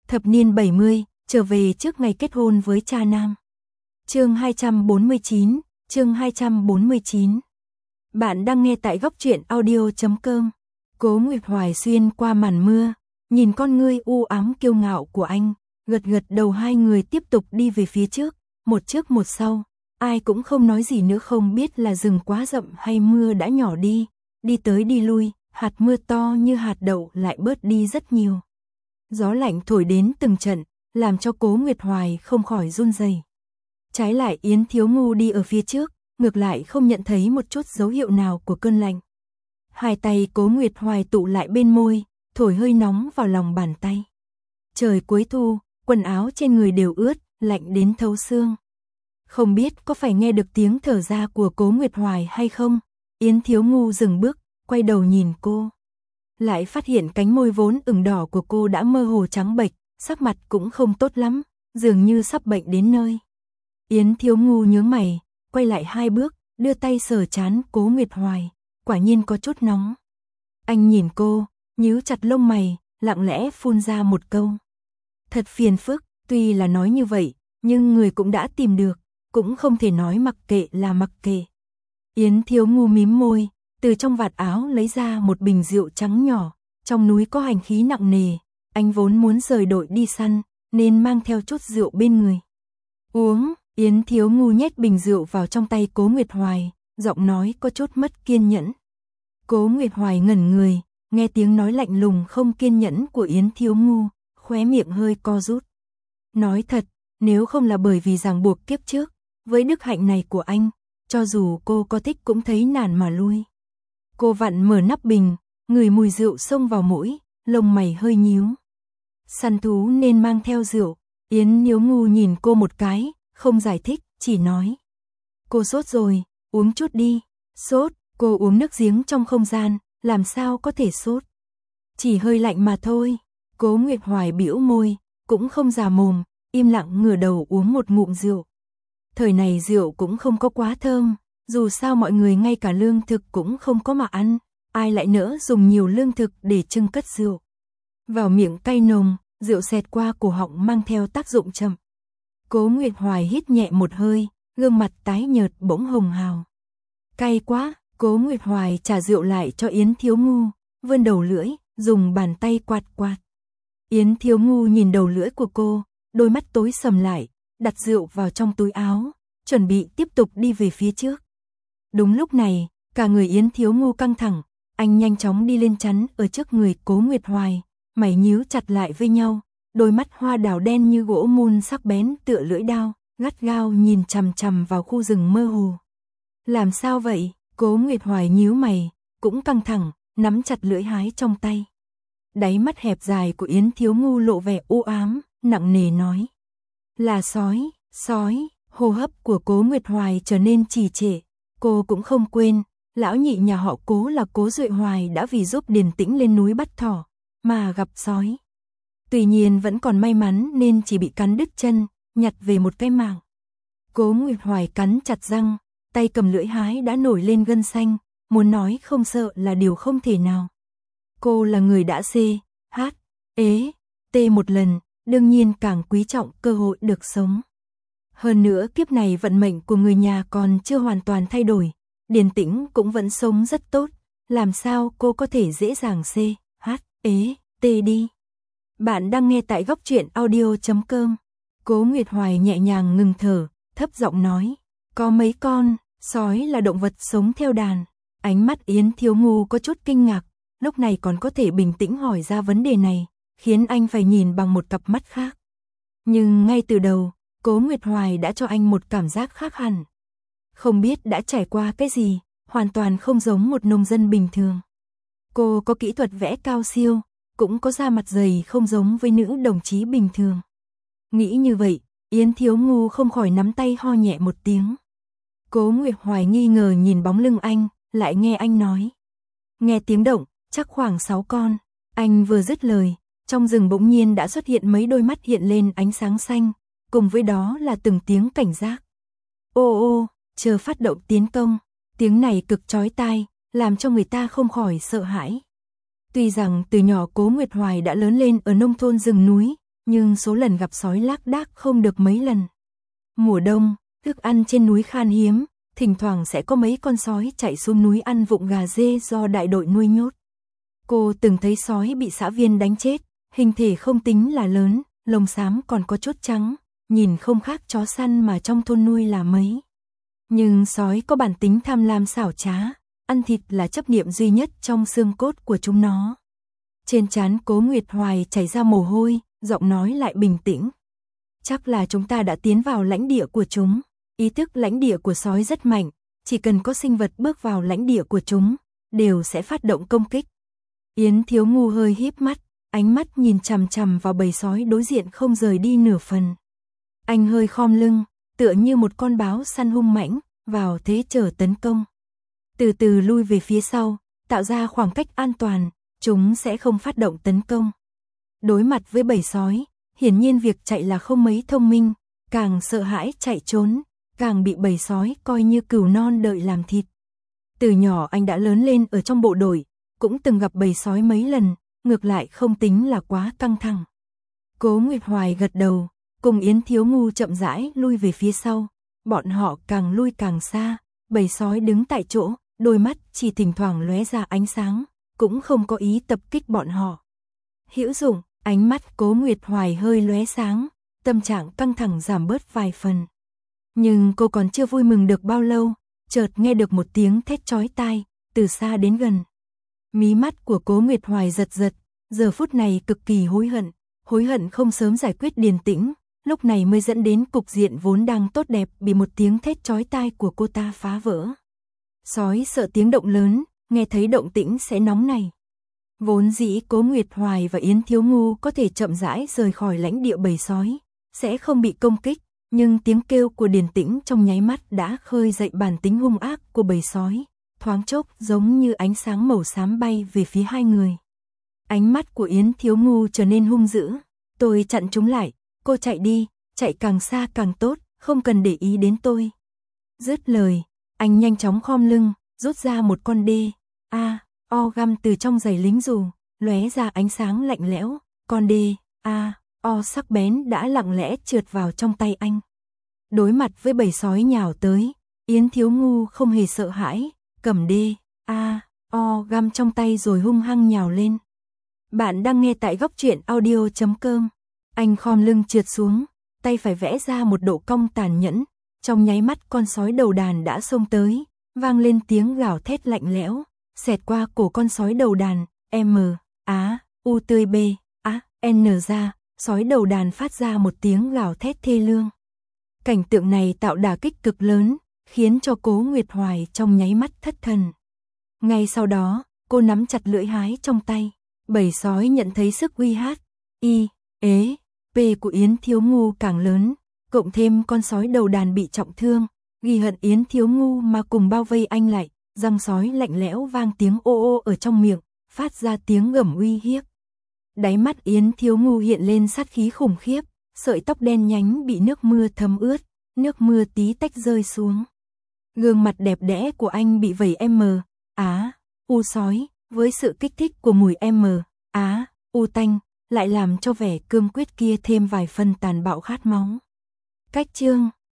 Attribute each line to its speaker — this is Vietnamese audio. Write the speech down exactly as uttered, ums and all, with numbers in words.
Speaker 1: Thập niên bảy mươi, trở về trước ngày kết hôn với cha nam. Chương hai trăm bốn mươi chín, chương hai trăm bốn mươi chín. Bạn đang nghe tại góc truyện audio chấm com. Cố Nguyệt Hoài xuyên qua màn mưa, nhìn con ngươi u ám kiêu ngạo của anh, gật gật đầu. Hai người tiếp tục đi về phía trước, một trước một sau, ai cũng không nói gì nữa. Không biết là rừng quá rậm hay mưa đã nhỏ đi, đi tới đi lui, hạt mưa to như hạt đậu lại bớt đi rất nhiều. Gió lạnh thổi đến từng trận, làm cho Cố Nguyệt Hoài không khỏi run rẩy. Trái lại Yến Thiếu Ngu đi ở phía trước, ngược lại không nhận thấy một chút dấu hiệu nào của cơn lạnh. Hai tay Cố Nguyệt Hoài tụ lại bên môi, thổi hơi nóng vào lòng bàn tay. Trời cuối thu, quần áo trên người đều ướt, lạnh đến thấu xương. Không biết có phải nghe được tiếng thở ra của Cố Nguyệt Hoài hay không? Yến Thiếu Ngu dừng bước, quay đầu nhìn cô. Lại phát hiện cánh môi vốn ửng đỏ của cô đã mơ hồ trắng bệch, sắc mặt cũng không tốt lắm, dường như sắp bệnh đến nơi. Yến Thiếu Ngu nhướng mày, quay lại hai bước, đưa tay sờ trán Cố Nguyệt Hoài, quả nhiên có chút nóng. Anh nhìn cô, nhíu chặt lông mày, lặng lẽ phun ra một câu. Thật phiền phức, tuy là nói như vậy, nhưng người cũng đã tìm được, cũng không thể nói mặc kệ là mặc kệ. Yến Thiếu Ngu mím môi, từ trong vạt áo lấy ra một bình rượu trắng nhỏ, trong núi có hành khí nặng nề, anh vốn muốn rời đội đi săn, nên mang theo chút rượu bên người. Uống, Yến Thiếu Ngu nhét bình rượu vào trong tay Cố Nguyệt Hoài, giọng nói có chút mất kiên nhẫn. Cố Nguyệt Hoài ngẩn người, nghe tiếng nói lạnh lùng không kiên nhẫn của Yến Thiếu Ngu, khóe miệng hơi co rút. Nói thật, nếu không là bởi vì ràng buộc kiếp trước, với đức hạnh này của anh, cho dù cô có thích cũng thấy nản mà lui. Cô vặn mở nắp bình, ngửi mùi rượu xông vào mũi, lông mày hơi nhíu. Săn thú nên mang theo rượu. Yến Thiếu Ngu nhìn cô một cái, không giải thích, chỉ nói. Cô sốt rồi, uống chút đi. Sốt, cô uống nước giếng trong không gian, làm sao có thể sốt. Chỉ hơi lạnh mà thôi. Cố Nguyệt Hoài bĩu môi, cũng không già mồm, im lặng ngửa đầu uống một ngụm rượu. Thời này rượu cũng không có quá thơm, dù sao mọi người ngay cả lương thực cũng không có mà ăn, ai lại nỡ dùng nhiều lương thực để trưng cất rượu. Vào miệng cay nồng, rượu xẹt qua cổ họng mang theo tác dụng chậm. Cố Nguyệt Hoài hít nhẹ một hơi, gương mặt tái nhợt bỗng hồng hào. Cay quá, Cố Nguyệt Hoài trả rượu lại cho Yến Thiếu Ngu, vươn đầu lưỡi, dùng bàn tay quạt quạt. Yến Thiếu Ngu nhìn đầu lưỡi của cô, đôi mắt tối sầm lại, đặt rượu vào trong túi áo, chuẩn bị tiếp tục đi về phía trước. Đúng lúc này, cả người Yến Thiếu Ngu căng thẳng, anh nhanh chóng đi lên chắn ở trước người Cố Nguyệt Hoài, mày nhíu chặt lại với nhau, đôi mắt hoa đào đen như gỗ mun sắc bén tựa lưỡi đao, gắt gao nhìn chằm chằm vào khu rừng mơ hồ. Làm sao vậy? Cố Nguyệt Hoài nhíu mày, cũng căng thẳng, nắm chặt lưỡi hái trong tay. Đáy mắt hẹp dài của Yến Thiếu Ngu lộ vẻ u ám, nặng nề nói. Là sói, sói, hô hấp của Cố Nguyệt Hoài trở nên trì trệ. Cô cũng không quên, lão nhị nhà họ Cố là Cố Duệ Hoài đã vì giúp Điền Tĩnh lên núi bắt thỏ, mà gặp sói. Tuy nhiên vẫn còn may mắn nên chỉ bị cắn đứt chân, nhặt về một cái mạng. Cố Nguyệt Hoài cắn chặt răng, tay cầm lưỡi hái đã nổi lên gân xanh, muốn nói không sợ là điều không thể nào. Cô là người đã xê, hát, ế, tê một lần, đương nhiên càng quý trọng cơ hội được sống. Hơn nữa kiếp này vận mệnh của người nhà còn chưa hoàn toàn thay đổi, Điền Tĩnh cũng vẫn sống rất tốt, làm sao cô có thể dễ dàng xê, hát, ế, tê đi. Bạn đang nghe tại góc truyện audio chấm com. Cố Nguyệt Hoài nhẹ nhàng ngừng thở, thấp giọng nói, có mấy con, sói là động vật sống theo đàn. Ánh mắt Yến Thiếu Ngu có chút kinh ngạc, lúc này còn có thể bình tĩnh hỏi ra vấn đề này, khiến anh phải nhìn bằng một cặp mắt khác. Nhưng ngay từ đầu, Cố Nguyệt Hoài đã cho anh một cảm giác khác hẳn. Không biết đã trải qua cái gì, hoàn toàn không giống một nông dân bình thường. Cô có kỹ thuật vẽ cao siêu, cũng có da mặt dày không giống với nữ đồng chí bình thường. Nghĩ như vậy, Yến Thiếu Ngu không khỏi nắm tay ho nhẹ một tiếng. Cố Nguyệt Hoài nghi ngờ nhìn bóng lưng anh, lại nghe anh nói. Nghe tiếng động, chắc khoảng sáu con. Anh vừa dứt lời, trong rừng bỗng nhiên đã xuất hiện mấy đôi mắt hiện lên ánh sáng xanh, cùng với đó là từng tiếng cảnh giác. Ô ô, chờ phát động tiến công. Tiếng này cực chói tai, làm cho người ta không khỏi sợ hãi. Tuy rằng từ nhỏ Cố Nguyệt Hoài đã lớn lên ở nông thôn rừng núi, nhưng số lần gặp sói lác đác không được mấy lần. Mùa đông, thức ăn trên núi khan hiếm, thỉnh thoảng sẽ có mấy con sói chạy xuống núi ăn vụng gà dê do đại đội nuôi nhốt. Cô từng thấy sói bị xã viên đánh chết, hình thể không tính là lớn, lông xám còn có chốt trắng, nhìn không khác chó săn mà trong thôn nuôi là mấy. Nhưng sói có bản tính tham lam xảo trá, ăn thịt là chấp niệm duy nhất trong xương cốt của chúng nó. Trên trán Cố Nguyệt Hoài chảy ra mồ hôi, giọng nói lại bình tĩnh. Chắc là chúng ta đã tiến vào lãnh địa của chúng. Ý thức lãnh địa của sói rất mạnh, chỉ cần có sinh vật bước vào lãnh địa của chúng, đều sẽ phát động công kích. Yến Thiếu Ngu hơi híp mắt, ánh mắt nhìn chằm chằm vào bầy sói đối diện không rời đi nửa phần. Anh hơi khom lưng, tựa như một con báo săn hung mãnh, vào thế chờ tấn công. Từ từ lui về phía sau, tạo ra khoảng cách an toàn, chúng sẽ không phát động tấn công. Đối mặt với bầy sói, hiển nhiên việc chạy là không mấy thông minh, càng sợ hãi chạy trốn, càng bị bầy sói coi như cừu non đợi làm thịt. Từ nhỏ anh đã lớn lên ở trong bộ đội, cũng từng gặp bầy sói mấy lần, ngược lại không tính là quá căng thẳng. Cố Nguyệt Hoài gật đầu, cùng Yến Thiếu Ngu chậm rãi lui về phía sau, bọn họ càng lui càng xa, bầy sói đứng tại chỗ, đôi mắt chỉ thỉnh thoảng lóe ra ánh sáng, cũng không có ý tập kích bọn họ. Hữu dụng, ánh mắt Cố Nguyệt Hoài hơi lóe sáng, tâm trạng căng thẳng giảm bớt vài phần. Nhưng cô còn chưa vui mừng được bao lâu, chợt nghe được một tiếng thét chói tai, từ xa đến gần. Mí mắt của Cố Nguyệt Hoài giật giật, giờ phút này cực kỳ hối hận, hối hận không sớm giải quyết Điền Tĩnh, lúc này mới dẫn đến cục diện vốn đang tốt đẹp bị một tiếng thét chói tai của cô ta phá vỡ. Sói sợ tiếng động lớn, nghe thấy động tĩnh sẽ nóng này. Vốn dĩ Cố Nguyệt Hoài và Yến Thiếu Ngu có thể chậm rãi rời khỏi lãnh địa bầy sói, sẽ không bị công kích, nhưng tiếng kêu của Điền Tĩnh trong nháy mắt đã khơi dậy bản tính hung ác của bầy sói, thoáng chốc giống như ánh sáng màu xám bay về phía hai người. Ánh mắt của Yến Thiếu Ngu trở nên hung dữ, tôi chặn chúng lại, cô chạy đi, chạy càng xa càng tốt, không cần để ý đến tôi. Dứt lời, anh nhanh chóng khom lưng, rút ra một con đê, a, o găm từ trong giày lính dù, lóe ra ánh sáng lạnh lẽo, con đê, a, o sắc bén đã lặng lẽ trượt vào trong tay anh. Đối mặt với bầy sói nhào tới, Yến Thiếu Ngu không hề sợ hãi, cầm đê, a, o găm trong tay rồi hung hăng nhào lên. Bạn đang nghe tại góc truyện audio chấm com. Anh khom lưng trượt xuống, tay phải vẽ ra một độ cong tàn nhẫn, trong nháy mắt con sói đầu đàn đã xông tới, vang lên tiếng gào thét lạnh lẽo, xẹt qua cổ con sói đầu đàn, M, A, U tươi B, A, N ra, sói đầu đàn phát ra một tiếng gào thét thê lương. Cảnh tượng này tạo đả kích cực lớn, khiến cho Cố Nguyệt Hoài trong nháy mắt thất thần. Ngay sau đó, cô nắm chặt lưỡi hái trong tay, bầy sói nhận thấy sức uy hát, I, ế, P của Yến Thiếu Ngu càng lớn, cộng thêm con sói đầu đàn bị trọng thương, ghi hận Yến Thiếu Ngu mà cùng bao vây anh lại, răng sói lạnh lẽo vang tiếng ô ô ở trong miệng, phát ra tiếng gầm uy hiếp. Đáy mắt Yến Thiếu Ngu hiện lên sát khí khủng khiếp, sợi tóc đen nhánh bị nước mưa thấm ướt, nước mưa tí tách rơi xuống. Gương mặt đẹp đẽ của anh bị vẩy M, Á, U sói, với sự kích thích của mùi M, Á, U tanh, lại làm cho vẻ cương quyết kia thêm vài phần tàn bạo khát máu. Cách chương